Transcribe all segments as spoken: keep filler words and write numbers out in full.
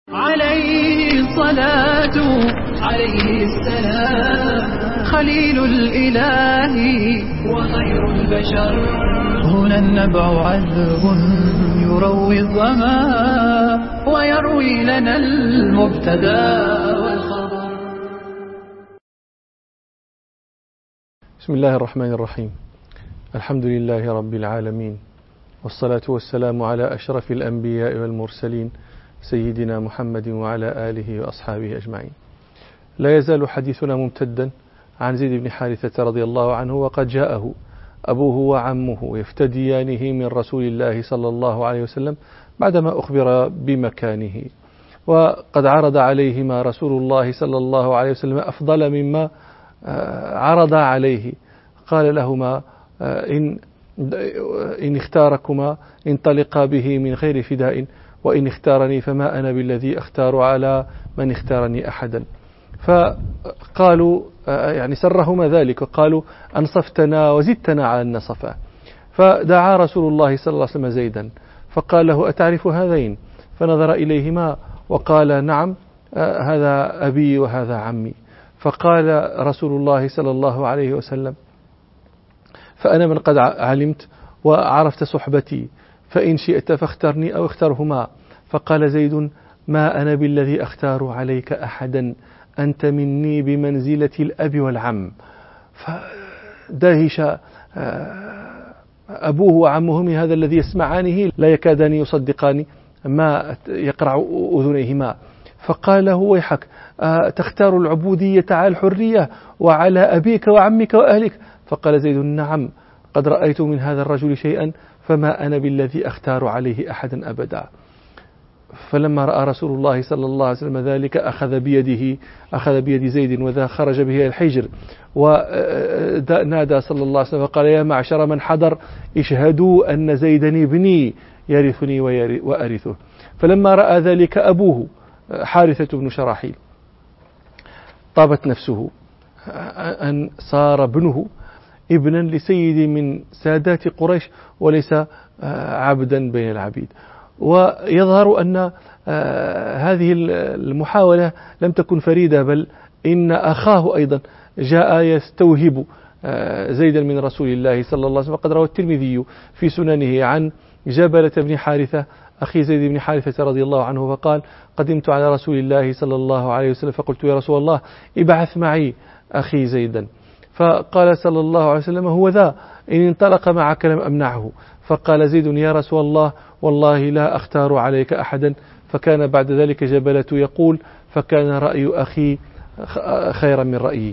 عليه الصلاة عليه السلام خليل الإله وخير البشر. هنا النبع عذب يروي الظما ويروي لنا المبتدا والخبر. بسم الله الرحمن الرحيم. الحمد لله رب العالمين، والصلاة والسلام على أشرف الأنبياء والمرسلين سيدنا محمد وعلى آله وأصحابه أجمعين. لا يزال حديثنا ممتدا عن زيد بن حارثة رضي الله عنه، وقد جاءه أبوه وعمه يفتديانه من رسول الله صلى الله عليه وسلم بعدما أخبر بمكانه، وقد عرض عليهما رسول الله صلى الله عليه وسلم أفضل مما عرض عليه. قال لهما إن, إن اختاركما انطلقا به من غير فداء، وإن اختارني فما أنا بالذي أختار على من اختارني أحدا. فقالوا يعني سرهما ذلك، وقالوا أنصفتنا وزدتنا على النصفة. فدعا رسول الله صلى الله عليه وسلم زيدا فقال له أتعرف هذين؟ فنظر إليهما وقال نعم، هذا أبي وهذا عمي. فقال رسول الله صلى الله عليه وسلم فأنا من قد علمت وعرفت صحبتي، فإن شئت فاخترني أو اخترهما. فقال زيد ما أنا بالذي أختار عليك أحدا، أنت مني بمنزلة الأب والعم. فدهش أبوه وعمه من هذا الذي يسمعانه، لا يكادان يصدقان ما يقرع أذنيهما. فقال له ويحك، تختار العبودية على الحرية وعلى أبيك وعمك وأهلك؟ فقال زيد نعم، قد رأيت من هذا الرجل شيئا فما أنا بالذي أختار عليه أحدا أبدا. فلما رأى رسول الله صلى الله عليه وسلم ذلك أخذ بيده أخذ بيد زيد وذا خرج به إلى الحجر، ونادى صلى الله عليه وسلم وقال يا معشر من حضر اشهدوا أن زيدا ابني يرثني وأرثه. فلما رأى ذلك أبوه حارثة بن شراحيل طابت نفسه أن صار ابنه ابنا لسيد من سادات قريش وليس عبدا بين العبيد. ويظهر أن هذه المحاولة لم تكن فريدة، بل إن أخاه أيضا جاء يستوهب زيدا من رسول الله صلى الله عليه وسلم. وقد روى الترمذي في سننه عن جبلة بن حارثة أخي زيد بن حارثة رضي الله عنه فقال قدمت على رسول الله صلى الله عليه وسلم فقلت يا رسول الله ابعث معي أخي زيدا. فقال صلى الله عليه وسلم هو ذا، إن انطلق معك لم أمنعه. فقال زيد يا رسول الله والله لا أختار عليك أحدا. فكان بعد ذلك جبلة يقول فكان رأي أخي خيرا من رأيي.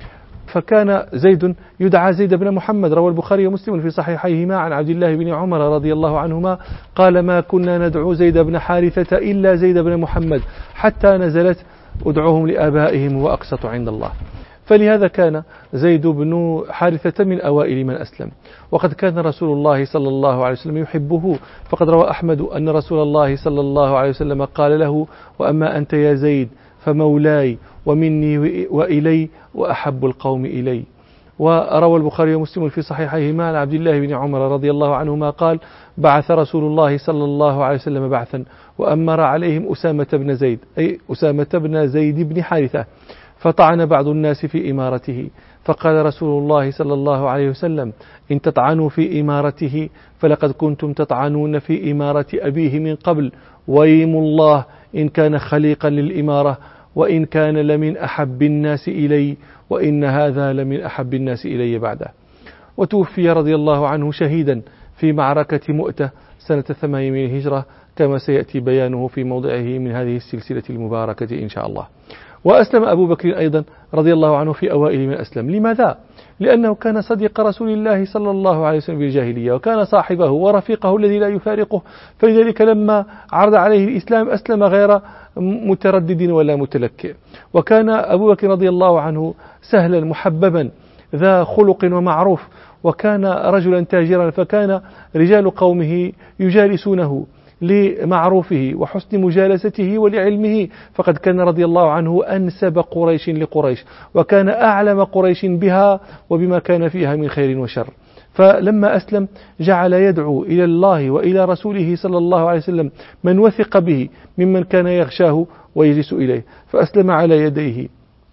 فكان زيد يدعى زيد بن محمد. روى البخاري ومسلم في صحيحيهما عن عبد الله بن عمر رضي الله عنهما قال ما كنا ندعو زيد بن حارثة إلا زيد بن محمد حتى نزلت ادعوهم لآبائهم وأقسط عند الله. فلهذا كان زيد بن حارثة من أوائل من أسلم، وقد كان رسول الله صلى الله عليه وسلم يحبه. فقد روى أحمد أن رسول الله صلى الله عليه وسلم قال له وأما أنت يا زيد فمولاي ومني وإلي وأحب القوم إلي. وروى البخاري ومسلم في صحيحيهما عن عبد الله بن عمر رضي الله عنهما قال بعث رسول الله صلى الله عليه وسلم بعثا وأمر عليهم أسامة بن زيد أي أسامة بن زيد بن حارثة، فطعن بعض الناس في إمارته. فقال رسول الله صلى الله عليه وسلم إن تطعنوا في إمارته فلقد كنتم تطعنون في إمارة أبيه من قبل، ويم الله إن كان خليقا للإمارة وإن كان لمن أحب الناس إلي، وإن هذا لمن أحب الناس إلي بعده. وتوفي رضي الله عنه شهيدا في معركة مؤتة سنة ثمانين من الهجرة، كما سيأتي بيانه في موضعه من هذه السلسلة المباركة إن شاء الله. وأسلم أبو بكر أيضا رضي الله عنه في أوائل من أسلم. لماذا؟ لأنه كان صديق رسول الله صلى الله عليه وسلم بالجاهلية، وكان صاحبه ورفيقه الذي لا يفارقه. فلذلك لما عرض عليه الإسلام أسلم غير متردد ولا متلكئ. وكان أبو بكر رضي الله عنه سهلا محببا ذا خلق ومعروف، وكان رجلا تاجرا، فكان رجال قومه يجالسونه لمعروفه وحسن مجالسته ولعلمه. فقد كان رضي الله عنه أنسب قريش لقريش، وكان أعلم قريش بها وبما كان فيها من خير وشر. فلما أسلم جعل يدعو إلى الله وإلى رسوله صلى الله عليه وسلم من وثق به ممن كان يغشاه ويجلس إليه، فأسلم على يديه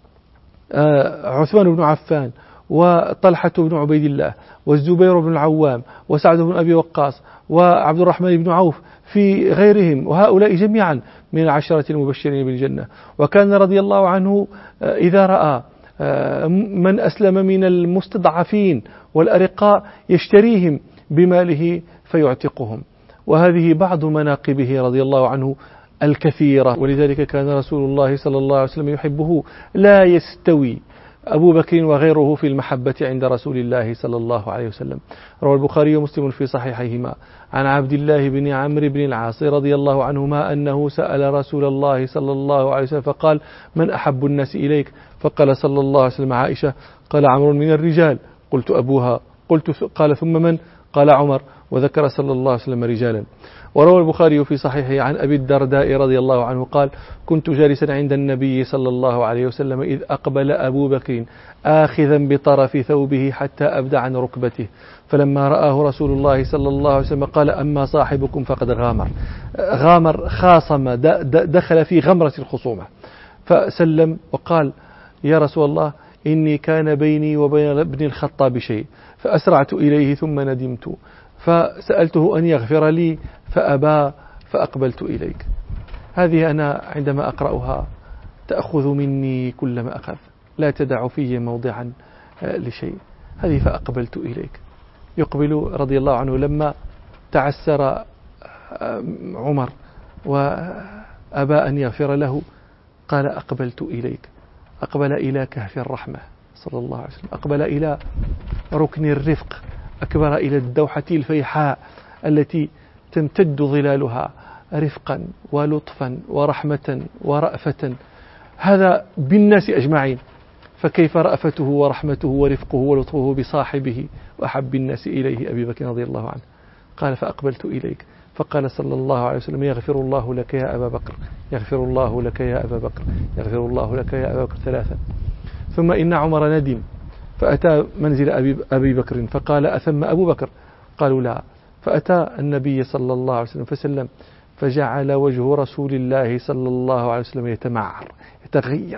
عثمان بن عفان وطلحة بن عبيد الله والزبير بن العوام وسعد بن أبي وقاص وعبد الرحمن بن عوف في غيرهم، وهؤلاء جميعا من العشرة المبشرين بالجنة. وكان رضي الله عنه إذا رأى من أسلم من المستضعفين والأرقاء يشتريهم بماله فيعتقهم. وهذه بعض مناقبه رضي الله عنه الكثيرة، ولذلك كان رسول الله صلى الله عليه وسلم يحبه. لا يستوي أبو بكر وغيره في المحبة عند رسول الله صلى الله عليه وسلم. روى البخاري ومسلم في صحيحيهما عن عبد الله بن عمرو بن العاص رضي الله عنهما أنه سأل رسول الله صلى الله عليه وسلم فقال: من أحب الناس إليك؟ فقال صلى الله عليه وسلم: عائشة. قال: عمرو من الرجال. قلت: أبوها. قلت: قال: ثم من؟ قال: عمر. وذكر صلى الله عليه وسلم رجالا. وروى البخاري في صحيحه عن أبي الدرداء رضي الله عنه قال: كنت جالسا عند النبي صلى الله عليه وسلم إذ أقبل أبو بكر آخذا بطرف ثوبه حتى أبدى عن ركبته، فلما رآه رسول الله صلى الله عليه وسلم قال: أما صاحبكم فقد غامر. غامر خاصم، دخل في غمرة الخصومة، فسلم وقال: يا رسول الله إني كان بيني وبين ابن الخطاب شيء فأسرعت إليه ثم ندمت فسألته أن يغفر لي فأبى فأقبلت إليك. هذه أنا عندما أقرأها تأخذ مني كل ما أخذ، لا تدع في موضعا لشيء. هذه فأقبلت إليك. يقبل رضي الله عنه لما تعسر عمر وأبى أن يغفر له قال: أقبلت إليك. أقبل إلى كهف الرحمة صلى الله عليه وسلم، أقبل إلى ركن الرفق، أكبر إلى الدوحة الفيحاء التي تمتد ظلالها رفقا ولطفا ورحمة ورأفة، هذا بالناس أجمعين، فكيف رأفته ورحمته ورفقه ولطفه بصاحبه وأحب الناس إليه أبي بكر رضي الله عنه. قال: فأقبلت إليك. فقال صلى الله عليه وسلم: يغفر الله لك يا أبا بكر، يغفر الله لك يا أبا بكر، يغفر الله لك يا أبا بكر ثلاثا. ثم إن عمر ندم فأتى منزل أبي, أبي بكر فقال: أثم أبو بكر؟ قالوا: لا. فأتى النبي صلى الله عليه وسلم فسلم، فجعل وجه رسول الله صلى الله عليه وسلم يتمعر يتغير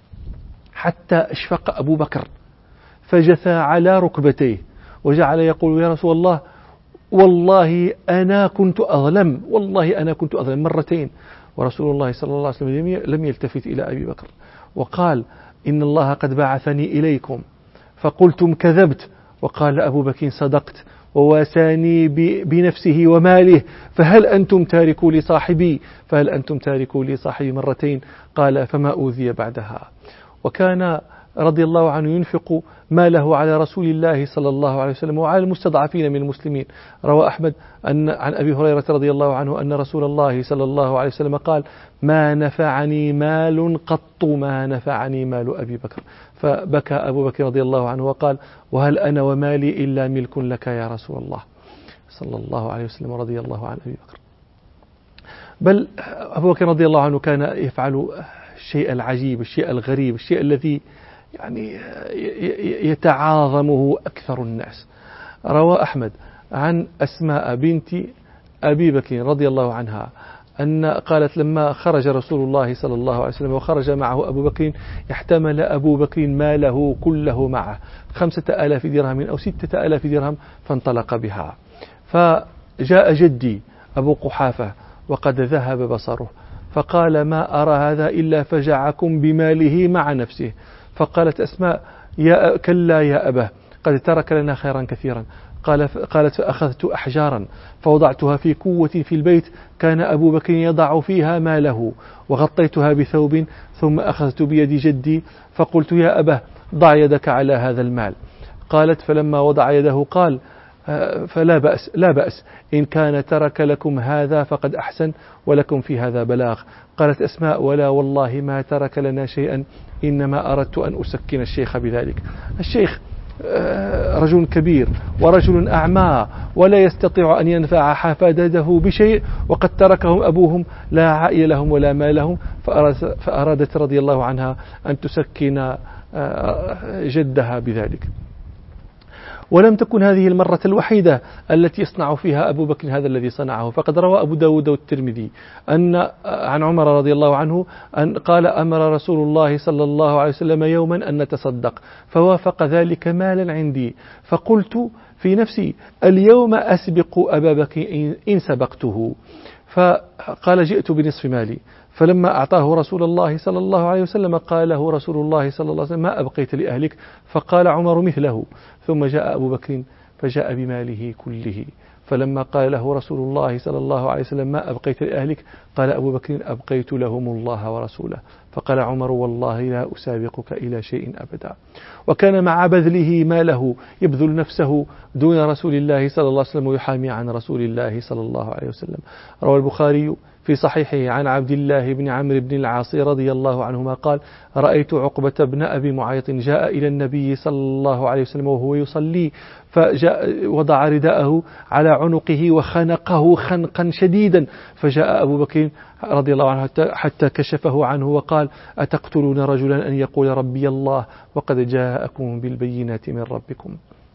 حتى أشفق أبو بكر، فجثى على ركبتيه وجعل يقول: يا رسول الله والله أنا كنت أظلم، والله أنا كنت أظلم مرتين. ورسول الله صلى الله عليه وسلم لم يلتفت إلى أبي بكر وقال: إن الله قد بعثني إليكم فقلتم كذبت. وقال أبو بكر: صدقت، وواساني بنفسه وماله، فهل أنتم تاركوا لي صاحبي؟ فهل أنتم تاركوا لي صاحبي مرتين؟ قال: فما أوذي بعدها. وكان رضي الله عنه ينفق ماله على رسول الله صلى الله عليه وسلم وعلى المستضعفين من المسلمين. روى أحمد أن عن أبي هريرة رضي الله عنه أن رسول الله صلى الله عليه وسلم قال: ما نفعني مال قط ما نفعني مال أبي بكر. فبكى أبو بكر رضي الله عنه وقال: وهل أنا ومالي إلا ملك لك يا رسول الله صلى الله عليه وسلم رضي الله عن أبي بكر. بل أبو بكر رضي الله عنه كان يفعل الشيء العجيب، الشيء الغريب، الشيء الذي يعني يتعاظمه أكثر الناس. روى أحمد عن أسماء بنت أبي بكر رضي الله عنها أن قالت: لما خرج رسول الله صلى الله عليه وسلم وخرج معه أبو بكر احتمل أبو بكر ماله كله معه، خمسة آلاف درهم أو ستة آلاف درهم، فانطلق بها. فجاء جدي أبو قحافة وقد ذهب بصره فقال: ما أرى هذا إلا فجعكم بماله مع نفسه. فقالت أسماء: يا كلا يا أبا، قد ترك لنا خيرا كثيرا. قال قالت: فأخذت أحجارا فوضعتها في كوة في البيت كان أبو بكر يضع فيها ماله، وغطيتها بثوب، ثم أخذت بيد جدي فقلت: يا أبا ضع يدك على هذا المال. قالت: فلما وضع يده قال: فلا بأس لا بأس إن كان ترك لكم هذا فقد أحسن ولكم في هذا بلاغ. قالت أسماء: ولا والله ما ترك لنا شيئا، إنما أردت أن أسكن الشيخ بذلك. الشيخ رجل كبير ورجل أعمى ولا يستطيع أن ينفع حفادته بشيء، وقد تركهم أبوهم لا عائل لهم ولا مال لهم، فأرادت رضي الله عنها أن تسكن جدها بذلك. ولم تكن هذه المرة الوحيدة التي يصنع فيها أبو بكر هذا الذي صنعه. فقد روى أبو داود والترمذي أن عن عمر رضي الله عنه أن قال أمر رسول الله صلى الله عليه وسلم يوما أن نتصدق فوافق ذلك مالا عندي، فقلت في نفسي اليوم أسبق أبا بكر إن سبقته، فقال جئت بنصف مالي، فلما أعطاه رسول الله صلى الله عليه وسلم قال له رسول الله صلى الله عليه وسلم ما أبقيت لأهلك؟ فقال عمر مثله، ثم جاء أبو بكر فجاء بماله كله، فلما قال له رسول الله صلى الله عليه وسلم ما أبقيت لأهلك؟ قال أبو بكر أبقيت لهم الله ورسوله، فقال عمر والله لا أسابقك إلى شيء أبدا. وكان مع بذله ماله يبذل نفسه دون رسول الله صلى الله عليه وسلم ويحامي عن رسول الله صلى الله عليه وسلم. روى البخاري في صحيحه عن عبد الله بن عمرو بن العاص رضي الله عنهما قال رأيت عقبة بن أبي معيط جاء إلى النبي صلى الله عليه وسلم وهو يصلي، فجاء وضع رداءه على عنقه وخنقه خنقا شديدا، فجاء أبو بكر رضي الله عنه حتى, حتى كشفه عنه وقال أتقتلون رجلا أن يقول ربي الله وقد جاءكم بالبينات من ربكم.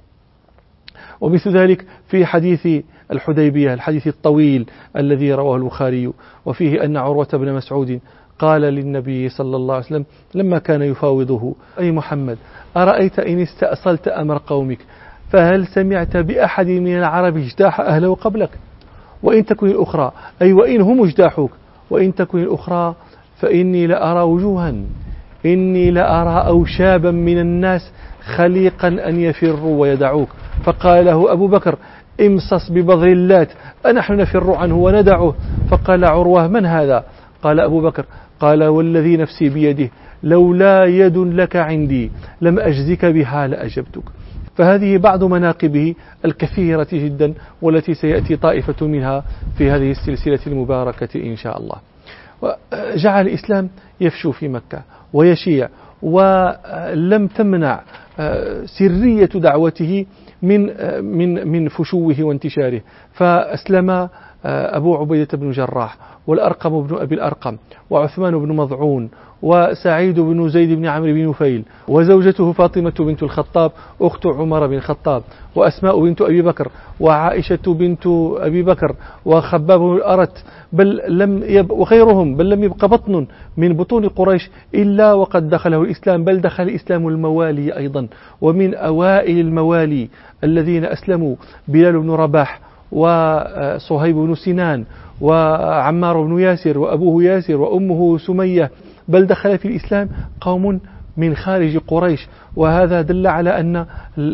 ومثل ذلك في حديث الحديبية الحديث الطويل الذي رواه البخاري، وفيه أن عروة بن مسعود قال للنبي صلى الله عليه وسلم لما كان يفاوضه أي محمد أرأيت إن استأصلت أمر قومك فهل سمعت بأحد من العرب اجتاح أهله قبلك؟ وإن تكن الأخرى أي وإن هم اجتاحوك، وإن تكن الأخرى فإني لأرى وجوها إني لأرى أوشابا من الناس خليقا أن يفروا ويدعوك. فقال له أبو بكر امصص ببذر اللات أنحن نفر عنه وندعه. فقال عروة من هذا؟ قال أبو بكر قال والذي نفسي بيده لولا يد لك عندي لم أجزك بها لأجبتك. فهذه بعض مناقبه الكثيرة جدا والتي سيأتي طائفة منها في هذه السلسلة المباركة إن شاء الله. جعل الإسلام يفشو في مكة ويشيع، ولم تمنع سرية دعوته من من من فشوه وانتشاره. فأسلم أبو عبيدة بن جراح والأرقم بن أبي الأرقم وعثمان بن مضعون وسعيد بن زيد بن عمرو بن نفيل وزوجته فاطمة بنت الخطاب أخت عمر بن الخطاب وأسماء بنت أبي بكر وعائشة بنت أبي بكر وخباب الأرت بل لم يب وغيرهم بل لم يبق بطن من بطون قريش إلا وقد دخله الإسلام، بل دخل الإسلام الموالي أيضا. ومن أوائل الموالي الذين أسلموا بلال بن رباح وصهيب بن سنان وعمار بن ياسر وأبوه ياسر وأمه سمية، بل دخل في الإسلام قوم من خارج قريش. وهذا دل على أن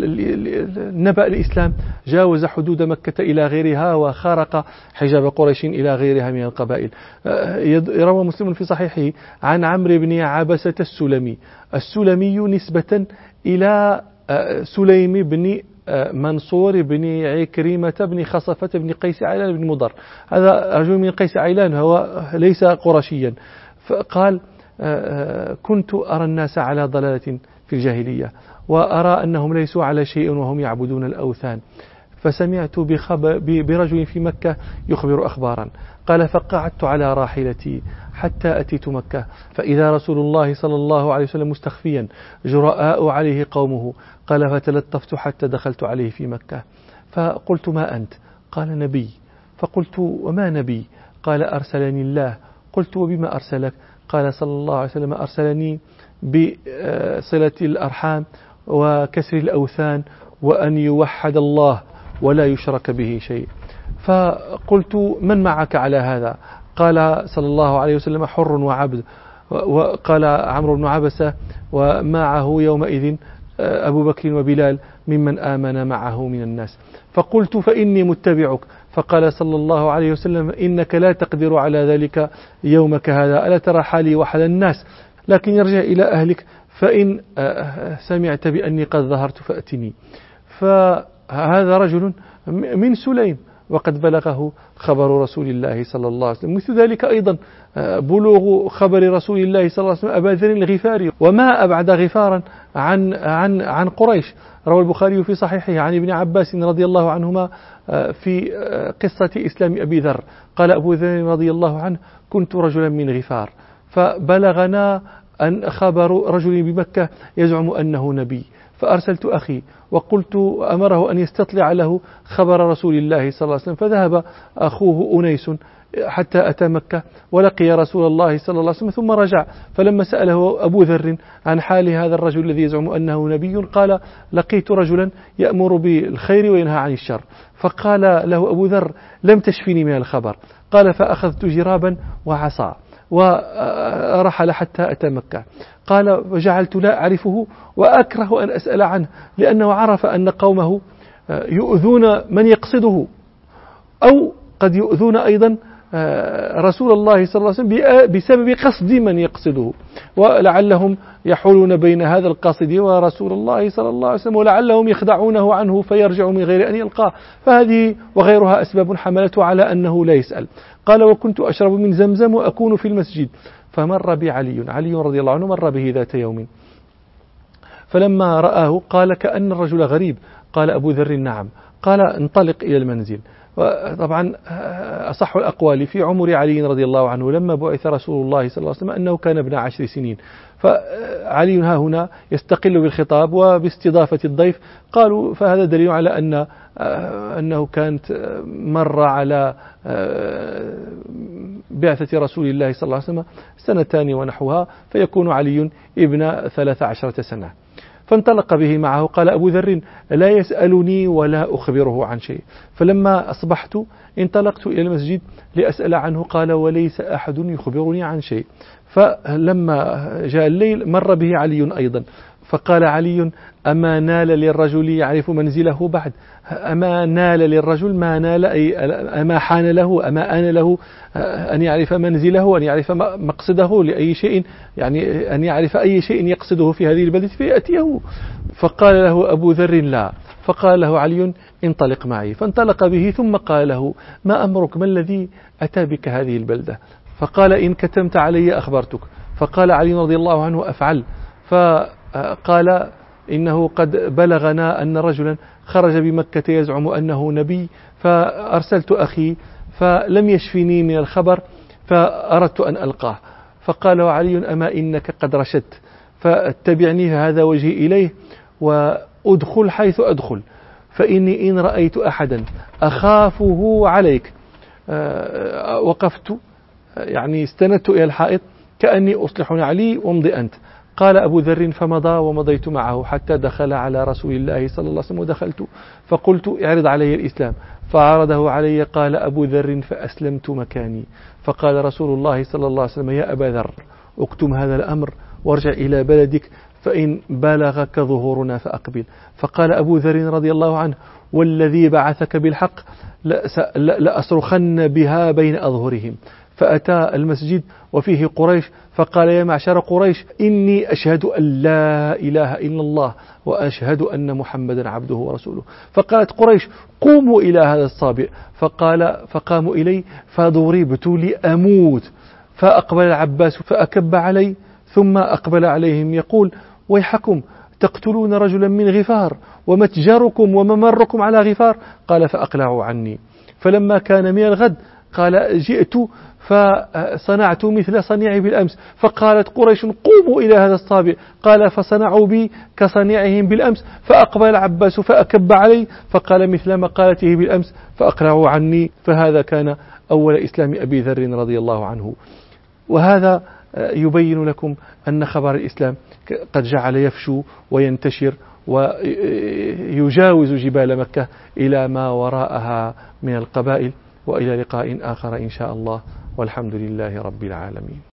نبأ الإسلام جاوز حدود مكة إلى غيرها وخارق حجاب قريش إلى غيرها من القبائل. روى مسلم في صحيحه عن عمرو بن عبسة السلمي السلمي نسبة إلى سليم بن منصور بن عكرمة بن خصفة بن قيس عيلان بن مضر، هذا رجل من قيس عيلان هو ليس قرشيا. فقال كنت أرى الناس على ضلالة في الجاهلية وأرى أنهم ليسوا على شيء وهم يعبدون الأوثان، فسمعت برجل في مكة يخبر أخبارا. قال فقعدت على راحلتي حتى أتيت مكة فإذا رسول الله صلى الله عليه وسلم مستخفيا جراء عليه قومه. قال فتلطفت حتى دخلت عليه في مكة فقلت ما أنت؟ قال نبي. فقلت وما نبي؟ قال أرسلني الله. قلت وبما أرسلك؟ قال صلى الله عليه وسلم أرسلني بصلة الأرحام وكسر الأوثان وأن يوحد الله ولا يشرك به شيء. فقلت من معك على هذا؟ قال صلى الله عليه وسلم حر وعبد. وقال عمرو بن عبسة ومعه يومئذ أبو بكر وبلال ممن آمن معه من الناس. فقلت فإني متبعك. فقال صلى الله عليه وسلم إنك لا تقدر على ذلك يومك هذا، ألا ترى حالي وحال الناس؟ لكن يرجع إلى أهلك فإن سمعت بأني قد ظهرت فأتني. فهذا رجل من سليم وقد بلغه خبر رسول الله صلى الله عليه وسلم. مثل ذلك أيضا بلوغ خبر رسول الله صلى الله عليه وسلم أبا ذر الغفاري، وما أبعد غفارا عن عن عن قريش. روى البخاري في صحيحه عن ابن عباس رضي الله عنهما في قصة إسلام أبي ذر قال أبو ذر رضي الله عنه كنت رجلا من غفار فبلغنا أن خبر رجل بمكة يزعم أنه نبي، فأرسلت أخي وقلت أمره أن يستطلع له خبر رسول الله صلى الله عليه وسلم، فذهب أخوه أنيس حتى أتى مكة ولقي رسول الله صلى الله عليه وسلم ثم رجع. فلما سأله أبو ذر عن حال هذا الرجل الذي يزعم أنه نبي قال: لقيت رجلا يأمر بالخير وينهى عن الشر. فقال له أبو ذر: لم تشفني من الخبر. قال: فأخذت جرابا وعصا ورحل حتى أتى مكة. قال: وجعلت لا أعرفه وأكره أن أسأل عنه، لأنه عرف أن قومه يؤذون من يقصده، أو قد يؤذون أيضا رسول الله صلى الله عليه وسلم بسبب قصد من يقصده، ولعلهم يحولون بين هذا القاصد ورسول الله صلى الله عليه وسلم، ولعلهم يخدعونه عنه فيرجع من غير أن يلقاه. فهذه وغيرها أسباب حملته على أنه لا يسأل. قال: وكنت أشرب من زمزم وأكون في المسجد، فمر بي علي علي رضي الله عنه مر به ذات يوم، فلما رآه قال: كأن الرجل غريب. قال أبو ذر: نعم. قال: انطلق إلى المنزل. وطبعا أصح الأقوال في عمر علي رضي الله عنه لما بعث رسول الله صلى الله عليه وسلم أنه كان ابن عشر سنين، فعلي ها هنا يستقل بالخطاب وباستضافة الضيف. قالوا فهذا دليل على أن أنه كانت مر على بعثة رسول الله صلى الله عليه وسلم سنتان ونحوها، فيكون علي ابن ثلاث عشرة سنة. فانطلق به معه. قال أبو ذر: لا يسألني ولا أخبره عن شيء. فلما أصبحت انطلقت إلى المسجد لأسأل عنه. قال: وليس أحد يخبرني عن شيء. فلما جاء الليل مر به علي أيضا، فقال علي: أما نال للرجل يعرف منزله بعد؟ أما نال للرجل ما نال، أي أما حان له، أما آن له أن يعرف منزله، أن يعرف مقصده لأي شيء، يعني أن يعرف أي شيء يقصده في هذه البلدة فيأتيه. فقال له أبو ذر: لا. فقال له علي: انطلق معي. فانطلق به ثم قال له: ما أمرك؟ ما الذي أتى بك هذه البلدة؟ فقال: إن كتمت علي أخبرتك. فقال علي رضي الله عنه: أفعل. فقال: إنه قد بلغنا أن رجلا خرج بمكة يزعم أنه نبي، فأرسلت أخي فلم يشفني من الخبر فأردت أن ألقاه. فقال علي: أما إنك قد رشدت، فاتبعني هذا وجهي إليه وأدخل حيث أدخل، فإني إن رأيت أحدا أخافه عليك وقفت، يعني استندت إلى الحائط كأني أصلح نعلي وامضي أنت. قال أبو ذر: فمضى ومضيت معه حتى دخل على رسول الله صلى الله عليه وسلم، ودخلت فقلت: اعرض علي الإسلام. فعرضه علي. قال أبو ذر: فأسلمت مكاني. فقال رسول الله صلى الله عليه وسلم: يا أبا ذر، اكتم هذا الأمر وارجع إلى بلدك، فإن بلغك ظهورنا فأقبل. فقال أبو ذر رضي الله عنه: والذي بعثك بالحق لأصرخن بها بين أظهرهم. فأتى المسجد وفيه قريش، فقال: يا معشر قريش، إني أشهد أن لا إله إلا الله وأشهد أن محمدا عبده ورسوله. فقالت قريش: قوموا إلى هذا الصابئ. فقال فقاموا إلي فضربت لأموت. فأقبل العباس فأكب علي، ثم أقبل عليهم يقول: ويحكم، تقتلون رجلا من غفار ومتجركم وممركم على غفار. قال: فأقلعوا عني. فلما كان من الغد قال: جئت فصنعت مثل صنيعي بالأمس. فقالت قريش: قوموا إلى هذا الصابئ. قال: فصنعوا بي كصنيعهم بالأمس. فأقبل العباس فأكب علي، فقال مثل مقالته بالأمس، فأقلعوا عني. فهذا كان أول إسلام أبي ذر رضي الله عنه. وهذا يبين لكم أن خبر الإسلام قد جعل يفشو وينتشر ويجاوز جبال مكة إلى ما وراءها من القبائل. وإلى لقاء آخر إن شاء الله، والحمد لله رب العالمين.